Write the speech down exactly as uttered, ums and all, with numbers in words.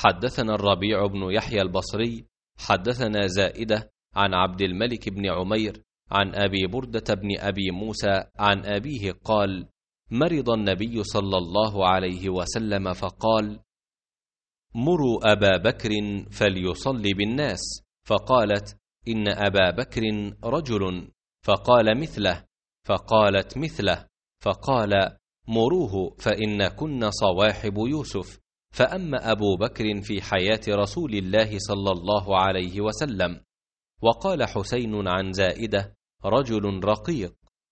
حدثنا الربيع بن يحيى البصري حدثنا زائدة عن عبد الملك بن عمير عن أبي بردة بن أبي موسى عن أبيه قال: مرض النبي صلى الله عليه وسلم فقال: مروا أبا بكر فليصلي بالناس، فقالت: إن أبا بكر رجل، فقال: مثله، فقالت: مثله، فقال: مروه فإن كن صواحب يوسف. فأما أبو بكر في حياة رسول الله صلى الله عليه وسلم. وقال حسين عن زائدة: رجل رقيق.